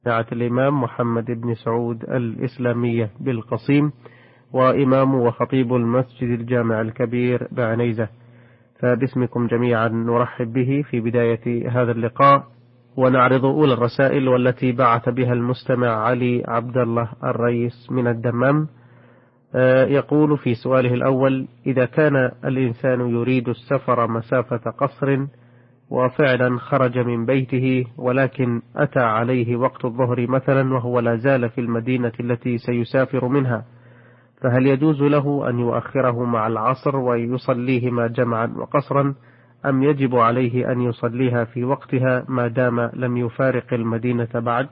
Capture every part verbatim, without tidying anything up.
جامعة الإمام محمد بن سعود الإسلامية بالقصيم، وإمام وخطيب المسجد الجامع الكبير بعنيزة. فباسمكم جميعا نرحب به في بداية هذا اللقاء، ونعرض أولى الرسائل والتي بعث بها المستمع علي عبد الله الرئيس من الدمام. يقول في سؤاله الأول: إذا كان الإنسان يريد السفر مسافة قصر وفعلا خرج من بيته، ولكن أتى عليه وقت الظهر مثلا وهو لا زال في المدينة التي سيسافر منها، فهل يجوز له أن يؤخره مع العصر ويصليهما جمعا وقصرا، أم يجب عليه أن يصليها في وقتها ما دام لم يفارق المدينة بعد؟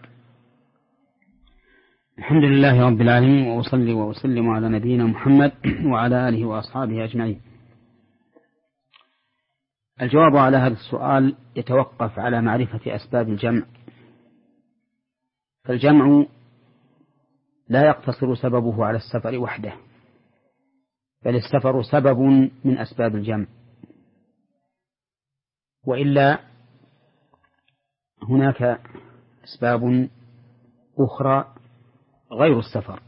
الحمد لله رب العالمين، وأصلي وأسلم على نبينا محمد وعلى آله وأصحابه أجمعين. الجواب على هذا السؤال يتوقف على معرفة أسباب الجمع، فالجمع لا يقتصر سببه على السفر وحده، بل السفر سبب من أسباب الجمع، وإلا هناك أسباب أخرى غير السفر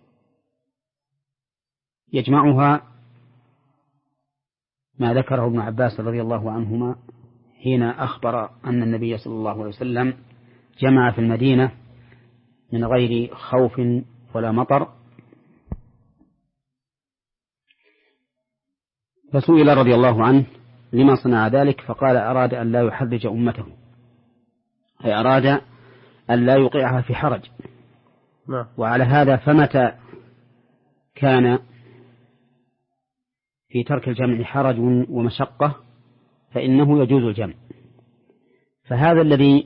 يجمعها ما ذكره ابن عباس رضي الله عنهما حين أخبر أن النبي صلى الله عليه وسلم جمع في المدينة من غير خوف ولا مطر، فسئل رضي الله عنه لما صنع ذلك، فقال: أراد أن لا يحرج أمته، أي أراد أن لا يوقعها في حرج. وعلى هذا فمتى كان في ترك الجمع حرج ومشقة فإنه يجوز الجمع. فهذا الذي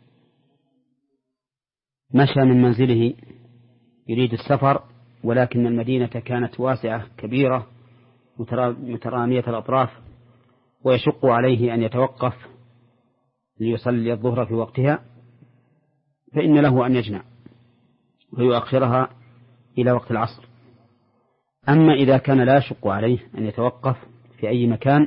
مشى من منزله يريد السفر، ولكن المدينة كانت واسعة كبيرة مترامية الأطراف، ويشق عليه أن يتوقف ليصلي الظهر في وقتها، فإن له أن يجمع ويؤخرها إلى وقت العصر. أما إذا كان لا يشق عليه أن يتوقف في أي مكان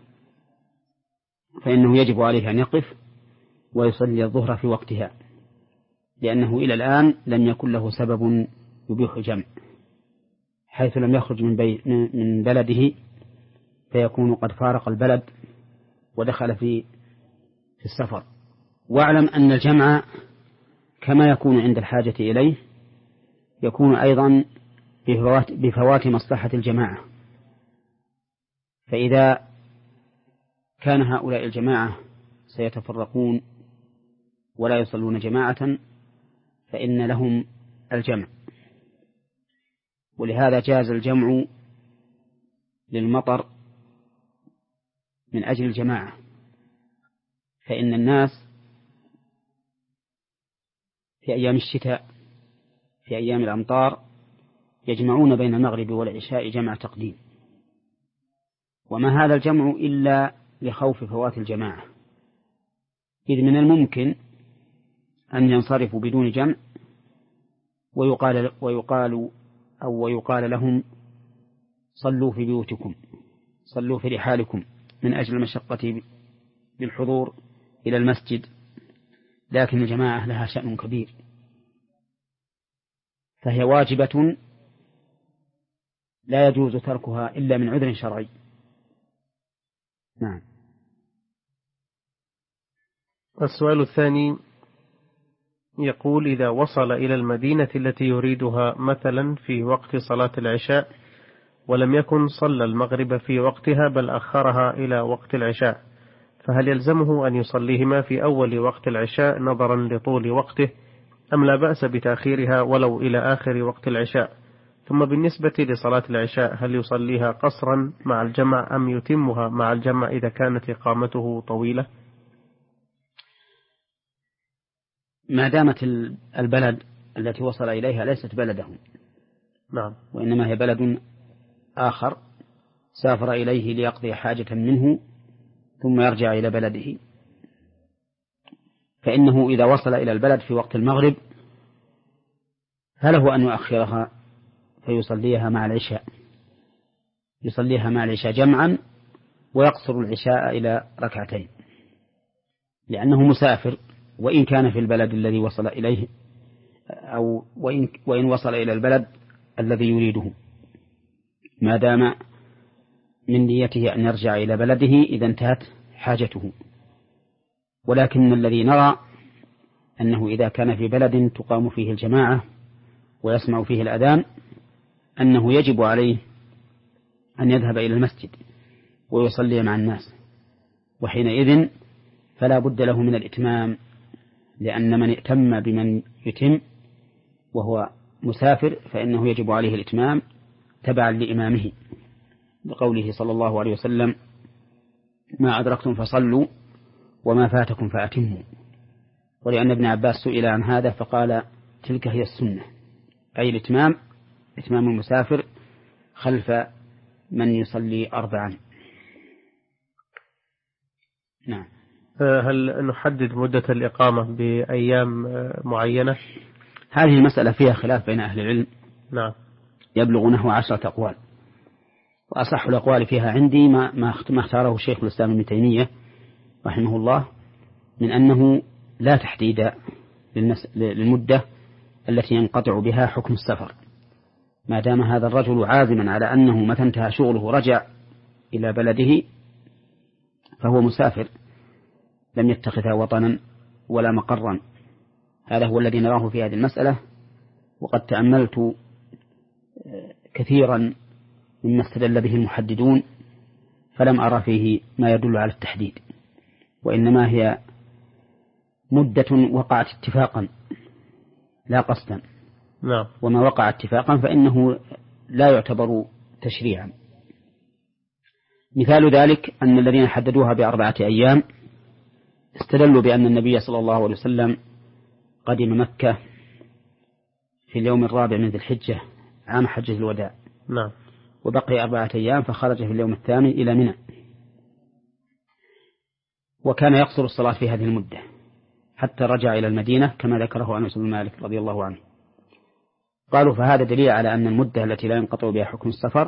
فإنه يجب عليه أن يقف ويصلي الظهر في وقتها، لأنه إلى الآن لم يكن له سبب يبيح الجمع، حيث لم يخرج من, بي من بلده فيكون قد فارق البلد ودخل في في السفر. واعلم أن الجمع كما يكون عند الحاجة إليه يكون أيضا بفوات, بفوات مصلحة الجماعة. فإذا كان هؤلاء الجماعة سيتفرقون ولا يصلون جماعة فإن لهم الجمع، ولهذا جاز الجمع للمطر من أجل الجماعة، فإن الناس في أيام الشتاء في أيام الأمطار يجمعون بين المغرب والعشاء جمع تقديم، وما هذا الجمع إلا لخوف فوات الجماعة، إذ من الممكن أن ينصرفوا بدون جمع ويقال, ويقال أو ويقال لهم: صلوا في بيوتكم، صلوا في رحالكم، من أجل المشقة بالحضور إلى المسجد. لكن الجماعة لها شأن كبير، فهي واجبة لا يجوز تركها إلا من عذر شرعي. نعم. السؤال الثاني يقول: إذا وصل إلى المدينة التي يريدها مثلا في وقت صلاة العشاء ولم يكن صلى المغرب في وقتها بل أخرها إلى وقت العشاء، فهل يلزمه أن يصليهما في أول وقت العشاء نظرا لطول وقته، أم لا بأس بتأخيرها ولو إلى آخر وقت العشاء؟ ثم بالنسبة لصلاة العشاء هل يصليها قصرا مع الجمع أم يتمها مع الجمع إذا كانت إقامته طويلة؟ ما دامت البلد التي وصل إليها ليست بلدهم، نعم، وإنما هي بلد آخر سافر إليه ليقضي حاجة منه ثم يرجع إلى بلده، فإنه إذا وصل إلى البلد في وقت المغرب فله أن يؤخرها فيصليها مع العشاء، يصليها مع العشاء جمعا ويقصر العشاء إلى ركعتين، لأنه مسافر وإن كان في البلد الذي وصل إليه أو وإن, وإن وصل إلى البلد الذي يريده، ما دام من نيته أن يرجع إلى بلده إذا انتهت حاجته. ولكن الذي نرى أنه إذا كان في بلد تقام فيه الجماعة ويسمع فيه الأذان أنه يجب عليه أن يذهب إلى المسجد ويصلي مع الناس، وحينئذ فلا بد له من الإتمام، لأن من ائتم بمن يتم وهو مسافر فإنه يجب عليه الإتمام تبعا لإمامه، بقوله صلى الله عليه وسلم: ما أدركتم فصلوا وما فاتكم فأتموا. ولأن ابن عباس سئل عن هذا فقال: تلك هي السنة، أي الإتمام، إتمام المسافر خلف من يصلي أربعا. نعم. هل نحدد مدة الإقامة بأيام معينة؟ هذه المسألة فيها خلاف بين أهل العلم. نعم. يبلغ نحو عشرة أقوال، وأصح الأقوال فيها عندي ما ما اختاره الشيخ الإسلام ابن تيمية رحمه الله، من أنه لا تحديد للمدة التي ينقطع بها حكم السفر، ما دام هذا الرجل عازما على أنه متى انتهى شغله رجع إلى بلده فهو مسافر لم يتخذها وطنا ولا مقرا. هذا هو الذي نراه في هذه المسألة، وقد تأملت كثيرا مما استدل به المحددون فلم أرى فيه ما يدل على التحديد، وإنما هي مدة وقعت اتفاقا لا قصدا. نعم. وما وقع اتفاقا فإنه لا يعتبر تشريعا. مثال ذلك أن الذين حددوها بأربعة أيام استدلوا بأن النبي صلى الله عليه وسلم قدم مكة في اليوم الرابع من ذي الحجة عام حجة الوداع. نعم. وبقي أربعة أيام فخرج في اليوم الثامن إلى منى، وكان يقصر الصلاة في هذه المدة حتى رجع إلى المدينة كما ذكره أنس بن مالك رضي الله عنه. قالوا فهذا دليل على أن المدة التي لا ينقطع بها حكم السفر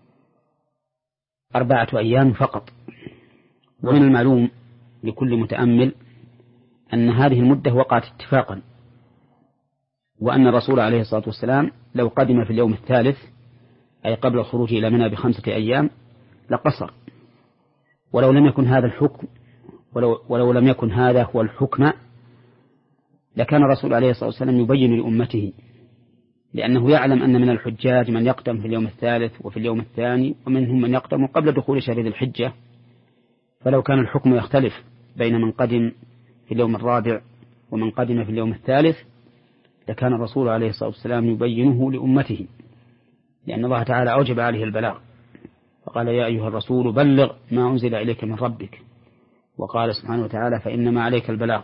أربعة أيام فقط. ومن المعلوم لكل متأمل أن هذه المدة وقعت اتفاقا، وأن الرسول عليه الصلاة والسلام لو قدم في اليوم الثالث أي قبل الخروج إلى منى بخمسة أيام لقصر. ولو لم يكن هذا الحكم ولو, ولو لم يكن هذا هو الحكم لكان الرسول عليه الصلاة والسلام يبين لأمته، لأنه يعلم أن من الحجاج من يقدم في اليوم الثالث وفي اليوم الثاني، ومنهم من يقدم قبل دخول شهر ذي الحجة. فلو كان الحكم يختلف بين من قدم في اليوم الرابع ومن قدم في اليوم الثالث لكان الرسول عليه الصلاة والسلام يبينه لأمته، لأن الله تعالى أوجب عليه البلاغ، فقال: يا أيها الرسول بلغ ما أنزل إليك من ربك. وقال سبحانه وتعالى: فإنما عليك البلاغ.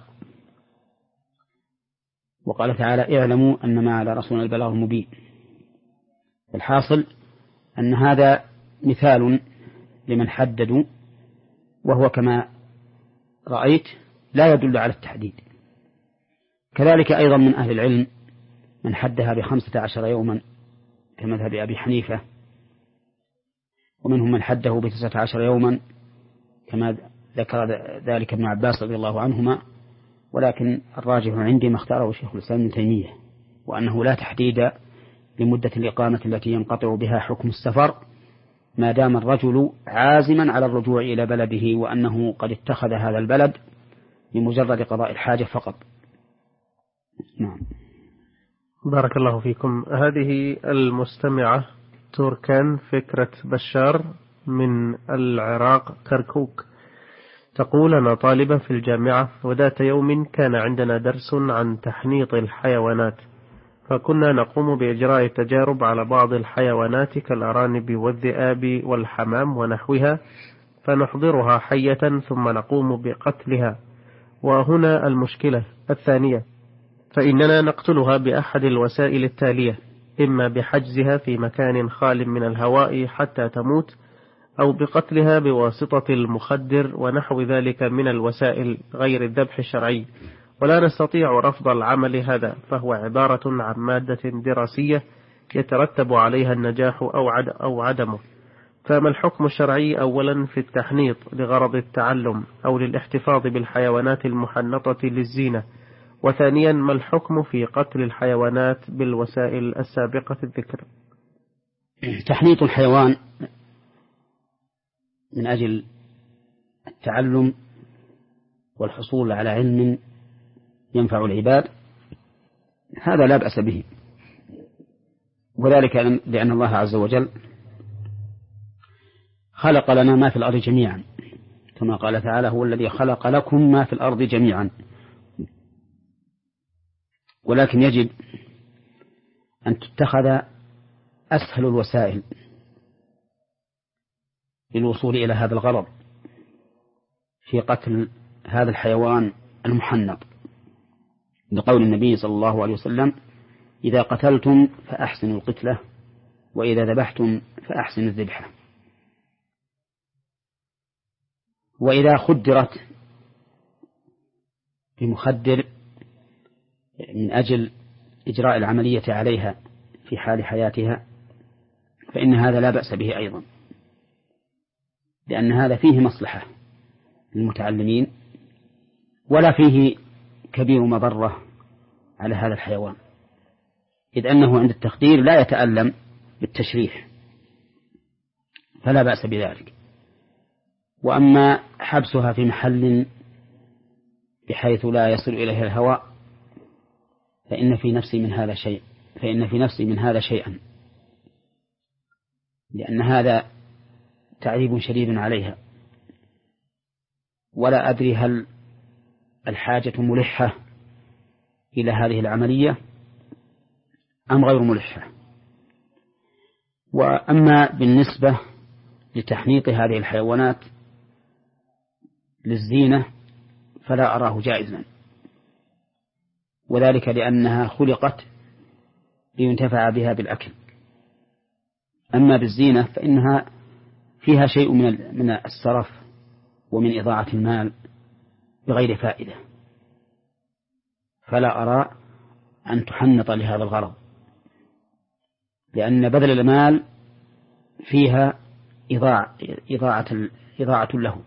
وقال تعالى: اعلموا أنما على رسولنا البلاغ المبين. الحاصل أن هذا مثال لمن حددوا، وهو كما رأيت لا يدل على التحديد. كذلك أيضا من أهل العلم من حدها بخمسة عشر يوما كمذهب أبي حنيفة، ومنهم من حده بتسعة عشر يوما كما ذكر ذلك ابن عباس رضي الله عنهما. ولكن الراجح عندي ما اختاره شيخ الإسلام ابن تيمية، وأنه لا تحديد لمدة الإقامة التي ينقطع بها حكم السفر ما دام الرجل عازما على الرجوع إلى بلده، وأنه قد اتخذ هذا البلد لمجرد قضاء الحاجة فقط. نعم. بارك الله فيكم. هذه المستمعة تركان فكرة بشار من العراق كركوك تقول: أنا طالبة في الجامعة، وذات يوم كان عندنا درس عن تحنيط الحيوانات، فكنا نقوم بإجراء تجارب على بعض الحيوانات كالأرانب والذئاب والحمام ونحوها، فنحضرها حية ثم نقوم بقتلها. وهنا المشكلة الثانية، فإننا نقتلها بأحد الوسائل التالية: إما بحجزها في مكان خال من الهواء حتى تموت، أو بقتلها بواسطة المخدر ونحو ذلك من الوسائل غير الذبح الشرعي، ولا نستطيع رفض العمل هذا، فهو عبارة عن مادة دراسية يترتب عليها النجاح أو عدمه، فما الحكم الشرعي أولا في التحنيط لغرض التعلم أو للاحتفاظ بالحيوانات المحنطة للزينة؟ وثانيا ما الحكم في قتل الحيوانات بالوسائل السابقة الذكر؟ تحنيط الحيوان من أجل التعلم والحصول على علم ينفع العباد هذا لا بأس به، وذلك لأن الله عز وجل خلق لنا ما في الأرض جميعا، كما قال تعالى: هو الذي خلق لكم ما في الأرض جميعا. ولكن يجب أن تتخذ أسهل الوسائل للوصول إلى هذا الغرض في قتل هذا الحيوان المحنط، لقول النبي صلى الله عليه وسلم: إذا قتلتم فأحسنوا القتلة، وإذا ذبحتم فأحسنوا الذبحة. وإذا خدرت بمخدر من أجل إجراء العملية عليها في حال حياتها فإن هذا لا بأس به أيضا، لأن هذا فيه مصلحة للمتعلمين ولا فيه كبير مضرة على هذا الحيوان، إذ أنه عند التخدير لا يتألم بالتشريح، فلا بأس بذلك. وأما حبسها في محل بحيث لا يصل إليها الهواء فإن في نفسي من هذا شيء فإن في نفسي من هذا شيئا، لأن هذا تعذيب شديد عليها، ولا أدري هل الحاجة ملحة إلى هذه العملية أم غير ملحة. وأما بالنسبة لتحنيط هذه الحيوانات للزينة فلا أراه جائزا، وذلك لأنها خلقت لينتفع بها بالأكل. أما بالزينة فإنها فيها شيء من من السرف ومن إضاعة المال بغير فائدة، فلا أرى أن تحنط لهذا الغرض، لأن بذل المال فيها إضاعة إضاعة إضاعة له.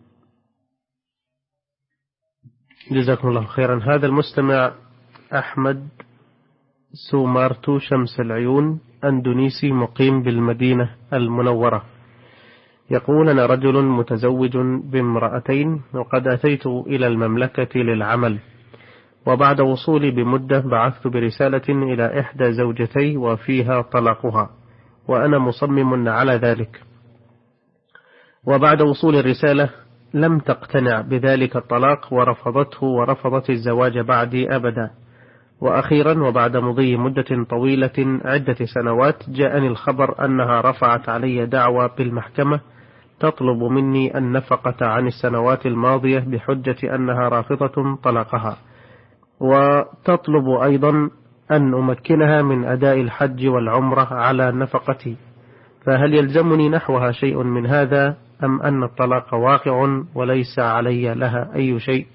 جزاكم الله خيرا. هذا المستمع أحمد سومارتو شمس العيون أندونيسي مقيم بالمدينة المنورة، يقول: أنا رجل متزوج بامرأتين وقد أتيت إلى المملكة للعمل، وبعد وصولي بمدة بعثت برسالة إلى إحدى زوجتي وفيها طلاقها، وأنا مصمم على ذلك، وبعد وصول الرسالة لم تقتنع بذلك الطلاق ورفضته ورفضت الزواج بعدي أبدا. وأخيرا وبعد مضي مدة طويلة عدة سنوات جاءني الخبر أنها رفعت علي دعوى بالمحكمة تطلب مني النفقة عن السنوات الماضية بحجة أنها رافضة طلاقها، وتطلب أيضا أن أمكنها من أداء الحج والعمرة على نفقتي، فهل يلزمني نحوها شيء من هذا أم أن الطلاق واقع وليس علي لها أي شيء؟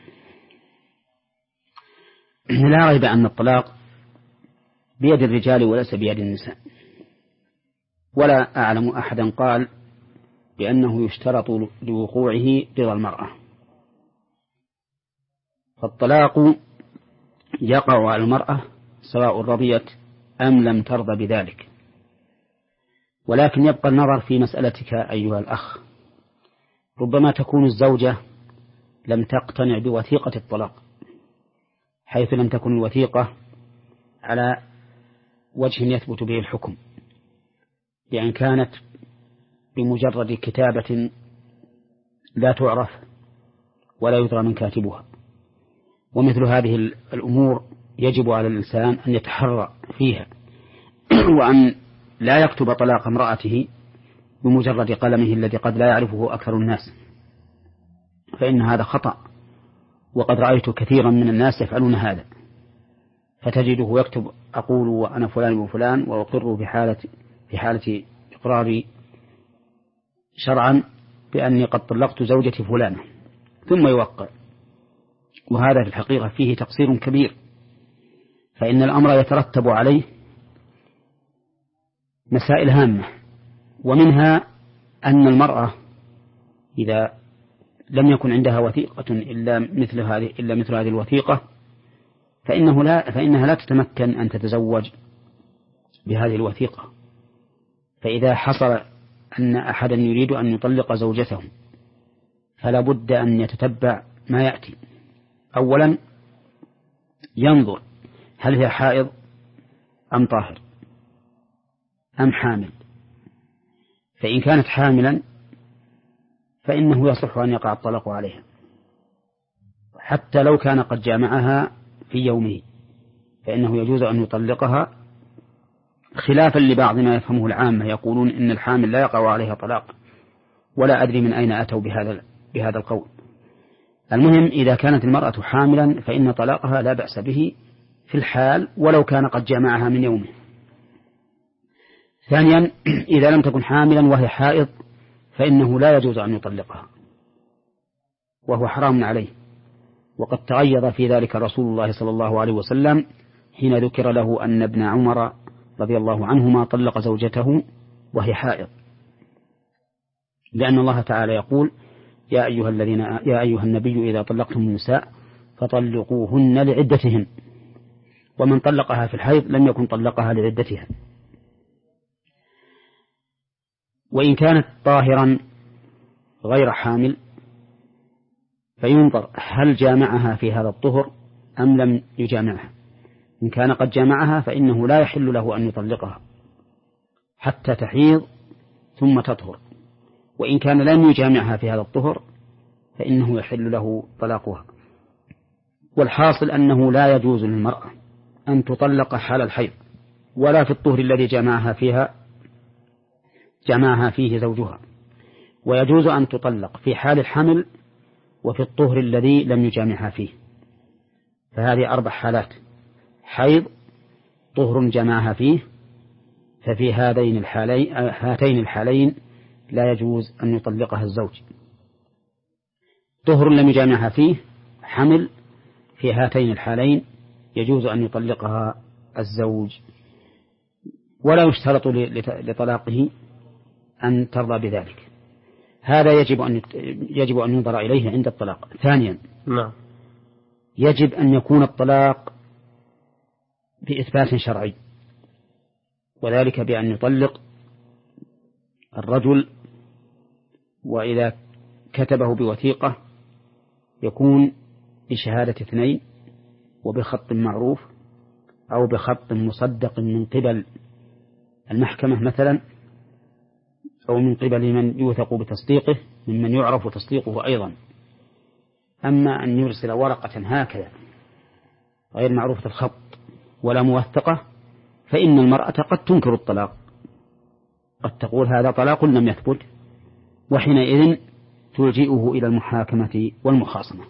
لا ريب أن الطلاق بيد الرجال وليس بيد النساء، ولا أعلم أحدا قال بأنه يشترط لوقوعه رضا المرأة، فالطلاق يقع على المرأة سواء رضيت أم لم ترضى بذلك. ولكن يبقى النظر في مسألتك أيها الأخ، ربما تكون الزوجة لم تقتنع بوثيقة الطلاق، حيث لم تكن الوثيقة على وجه يثبت به الحكم، لأن كانت بمجرد كتابة لا تعرف ولا يدرى من كاتبها. ومثل هذه الأمور يجب على الإنسان أن يتحرى فيها وأن لا يكتب طلاق امرأته بمجرد قلمه الذي قد لا يعرفه أكثر الناس، فإن هذا خطأ، وقد رأيت كثيرا من الناس يفعلون هذا، فتجده يكتب: أقول وأنا فلان وفلان وأقر في حالة في حالة إقراري شرعا بأني قد طلقت زوجتي فلانة، ثم يوقع. وهذا في الحقيقة فيه تقصير كبير، فإن الأمر يترتب عليه مسائل هامة، ومنها أن المرأة إذا لم يكن عندها وثيقة إلا مثل هذه إلا مثل هذه الوثيقة فإنه لا فإنها لا تتمكن أن تتزوج بهذه الوثيقة. فإذا حصل أن أحدا يريد أن يطلق زوجته فلا بد أن يتتبع ما يأتي. أولا ينظر هل هي حائض أم طاهر أم حامل. فإن كانت حاملا فإنه يصح أن يقع الطلاق عليها حتى لو كان قد جامعها في يومه، فإنه يجوز أن يطلقها، خلافا لبعض ما يفهمه العامة يقولون إن الحامل لا يقع عليها طلاق، ولا أدري من أين أتوا بهذا بهذا القول. المهم إذا كانت المرأة حاملا فإن طلاقها لا بأس به في الحال ولو كان قد جامعها من يومه. ثانيا إذا لم تكن حاملا وهي حائض فإنه لا يجوز أن يطلقها وهو حرام عليه، وقد تغيظ في ذلك رسول الله صلى الله عليه وسلم حين ذكر له أن ابن عمر رضي الله عنهما طلق زوجته وهي حائض، لأن الله تعالى يقول يا أيها الذين يا أيها النبي إذا طلقتم النساء فطلقوهن لعدتهن، ومن طلقها في الحيض لم يكن طلقها لعدتها. وإن كانت طاهرا غير حامل فينظر هل جامعها في هذا الطهر أم لم يجامعها. إن كان قد جامعها فإنه لا يحل له أن يطلقها حتى تحيض ثم تطهر، وإن كان لم يجامعها في هذا الطهر فإنه يحل له طلاقها. والحاصل أنه لا يجوز للمرأة أن تطلق حال الحيض ولا في الطهر الذي جامعها فيها جمعها فيه زوجها، ويجوز أن تطلق في حال الحمل وفي الطهر الذي لم يجامعها فيه. فهذه أربع حالات: حيض، طهر جمعها فيه، ففي هذين الحالين هاتين الحالين لا يجوز أن يطلقها الزوج. طهر لم يجامعها فيه، حمل، في هاتين الحالين يجوز أن يطلقها الزوج، ولا يشترط لطلاقه أن ترضى بذلك. هذا يجب أن يجب أن ينظر إليه عند الطلاق. ثانيا نعم يجب أن يكون الطلاق بإثبات شرعي، وذلك بأن يطلق الرجل، وإذا كتبه بوثيقة يكون بشهادة اثنين وبخط معروف أو بخط مصدق من قبل المحكمة مثلا، أو من قبل من يوثق بتصديقه ممن يعرف تصديقه أيضا. أما أن يرسل ورقة هكذا غير معروفة الخط ولا موثقة فإن المرأة قد تنكر الطلاق، قد تقول هذا طلاق لم يثبت، وحينئذ تلجئه إلى المحاكمة والمخاصمة.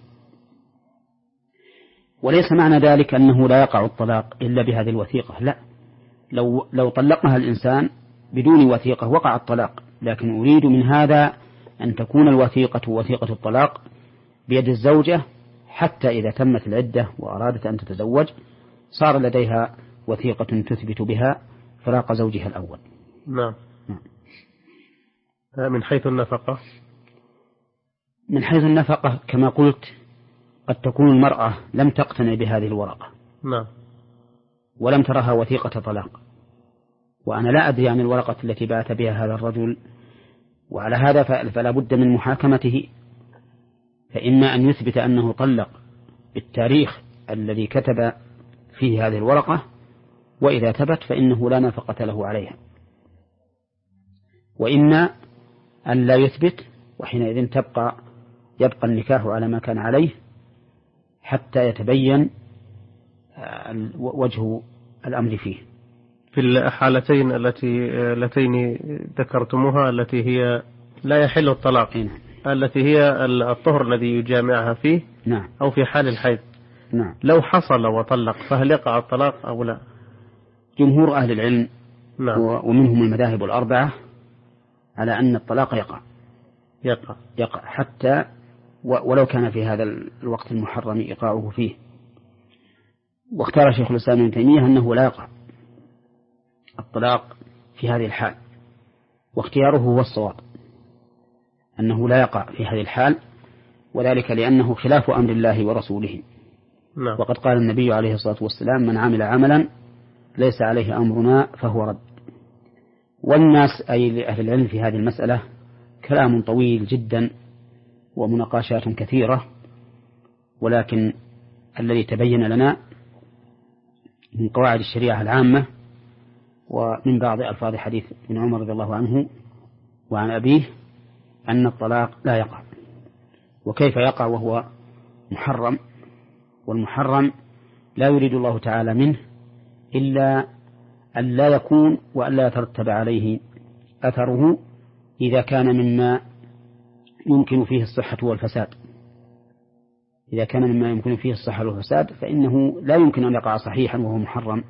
وليس معنى ذلك أنه لا يقع الطلاق إلا بهذه الوثيقة، لا، لو لو طلقها الإنسان بدون وثيقة وقع الطلاق، لكن أريد من هذا أن تكون الوثيقة وثيقة الطلاق بيد الزوجة حتى إذا تمت العدة وأرادت أن تتزوج صار لديها وثيقة تثبت بها فراق زوجها الأول. نعم. من حيث النفقة من حيث النفقة كما قلت قد تكون المرأة لم تقتنع بهذه الورقة، نعم، ولم ترها وثيقة طلاق، وأنا لا أدري عن الورقة التي بعث بها هذا الرجل، وعلى هذا فلا بد من محاكمته، فإما أن يثبت أنه طلق بالتاريخ الذي كتب فيه هذه الورقة، وإذا ثبت فإنه لا نفقة له عليها، وإما أن لا يثبت، وحينئذ تبقى يبقى النكاح على ما كان عليه حتى يتبين وجه الأمر فيه. في الحالتين التي اللتين ذكرتموها التي هي لا يحل الطلاق، نعم. التي هي الطهر الذي يجامعها فيه، نعم. أو في حال الحيض، نعم. لو حصل وطلق فهل يقع الطلاق أو لا؟ جمهور أهل العلم، نعم. ومنهم المذاهب الأربعة، على أن الطلاق يقع يقع يقع حتى ولو كان في هذا الوقت المحرم إيقاعه فيه. واختار شيخ الإسلام ابن تيمية أنه لا يقع الطلاق في هذه الحال، واختياره هو الصواب، أنه لا يقع في هذه الحال، وذلك لأنه خلاف أمر الله ورسوله. نعم. وقد قال النبي عليه الصلاة والسلام: من عمل عملا ليس عليه أمرنا فهو رد. والناس أي لأهل العلم في هذه المسألة كلام طويل جدا ومناقشات كثيرة، ولكن الذي تبين لنا من قواعد الشريعة العامة ومن بعض ألفاظ حديث ابن عمر رضي الله عنه وعن أبيه أن الطلاق لا يقع. وكيف يقع وهو محرم؟ والمحرم لا يريد الله تعالى منه إلا أن لا يكون وأن لا يترتب عليه أثره إذا كان مما يمكن فيه الصحة والفساد. إذا كان مما يمكن فيه الصحة والفساد فإنه لا يمكن أن يقع صحيحا وهو محرم،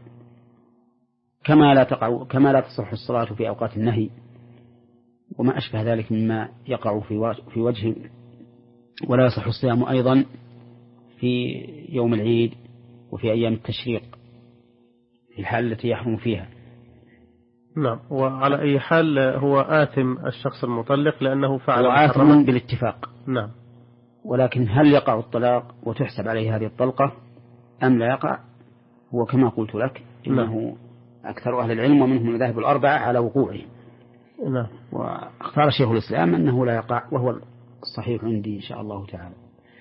كما لا تقع كما لا تصح الصلاة في أوقات النهي وما أشبه ذلك مما يقع في وجه، ولا يصح الصيام أيضا في يوم العيد وفي أيام التشريق في الحال التي يحرم فيها. نعم. وعلى أي حال هو آثم الشخص المطلق لأنه فعل وآثم بالاتفاق. نعم. ولكن هل يقع الطلاق وتحسب عليه هذه الطلقة أم لا يقع؟ هو كما قلت لك إنه نعم. أكثر أهل العلم ومنهم المذاهب الأربعة على وقوعه. نعم. واختار شيخ الإسلام أنه لا يقع، وهو الصحيح عندي إن شاء الله تعالى.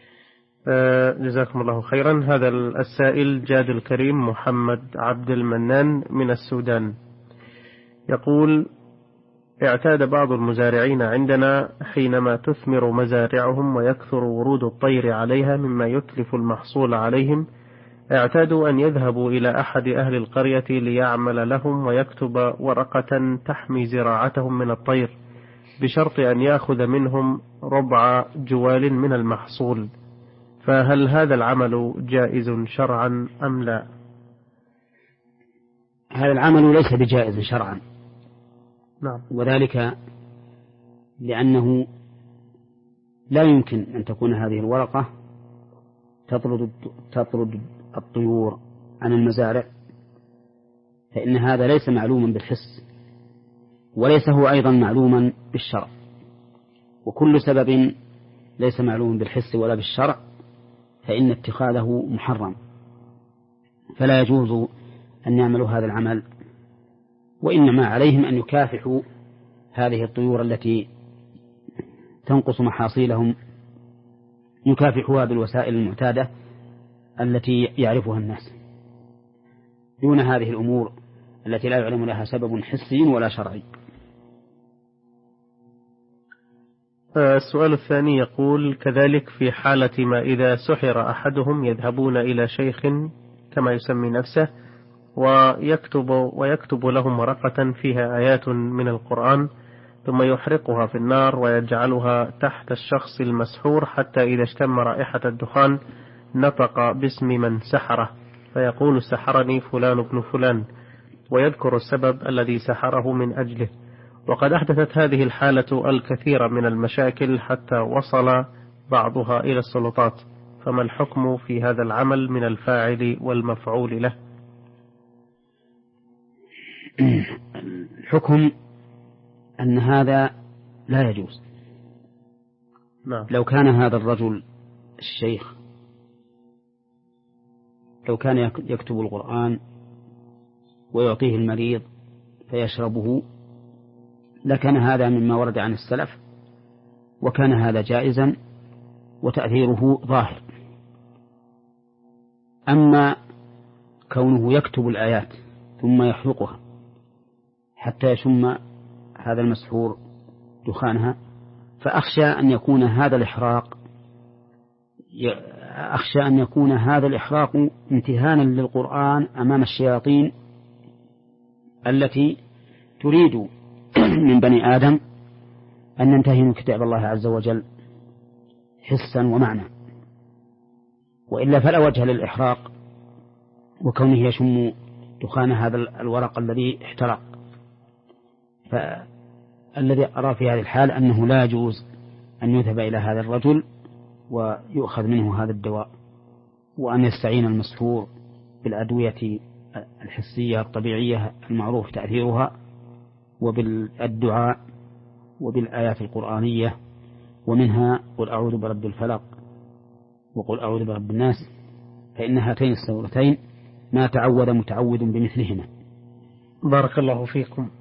آه جزاكم الله خيرا. هذا السائل جاد الكريم محمد عبد المنان من السودان يقول: اعتاد بعض المزارعين عندنا حينما تثمر مزارعهم ويكثر ورود الطير عليها مما يتلف المحصول عليهم، اعتادوا أن يذهبوا إلى أحد أهل القرية ليعمل لهم ويكتب ورقة تحمي زراعتهم من الطير بشرط أن يأخذ منهم ربع جوال من المحصول، فهل هذا العمل جائز شرعا أم لا؟ هذا العمل ليس بجائز شرعا. نعم. وذلك لأنه لا يمكن أن تكون هذه الورقة تطرد تطرد الطيور عن المزارع، فإن هذا ليس معلوما بالحس وليس هو أيضا معلوما بالشرع، وكل سبب ليس معلوما بالحس ولا بالشرع فإن اتخاذه محرم، فلا يجوز أن يعملوا هذا العمل، وإنما عليهم أن يكافحوا هذه الطيور التي تنقص محاصيلهم، يكافحوها بالوسائل المعتادة التي يعرفها الناس دون هذه الأمور التي لا يعلم لها سبب حسي ولا شرعي. السؤال الثاني يقول: كذلك في حالة ما إذا سحر أحدهم يذهبون إلى شيخ كما يسمي نفسه ويكتب, ويكتب لهم ورقة فيها آيات من القرآن ثم يحرقها في النار ويجعلها تحت الشخص المسحور حتى إذا اشتم رائحة الدخان نطق باسم من سحره فيقول: سحرني فلان بن فلان، ويذكر السبب الذي سحره من أجله. وقد أحدثت هذه الحالة الكثير من المشاكل حتى وصل بعضها إلى السلطات، فما الحكم في هذا العمل من الفاعل والمفعول له؟ الحكم أن هذا لا يجوز. نعم. لو كان هذا الرجل الشيخ لو كان يكتب القرآن ويعطيه المريض فيشربه لكان هذا مما ورد عن السلف وكان هذا جائزا وتأثيره ظاهر. أما كونه يكتب الآيات ثم يحرقها حتى يشم هذا المسحور دخانها فأخشى أن يكون هذا الإحراق أخشى أن يكون هذا الإحراق امتهانا للقرآن أمام الشياطين التي تريد من بني آدم أن ننتهي من كتاب الله عز وجل حسا ومعنى، وإلا فلا وجه للإحراق وكونه يشم دخان هذا الورق الذي احترق. فالذي أرى في هذه الحال أنه لا يجوز أن يذهب إلى هذا الرجل ويؤخذ منه هذا الدواء، وأن يستعين المسحور بالأدوية الحسية الطبيعية المعروف تأثيرها وبالدعاء وبالآيات القرآنية ومنها قل أعوذ برب الفلق وقل أعوذ برب الناس، فإن هاتين السورتين ما تعود متعود بمثلهما. بارك الله فيكم.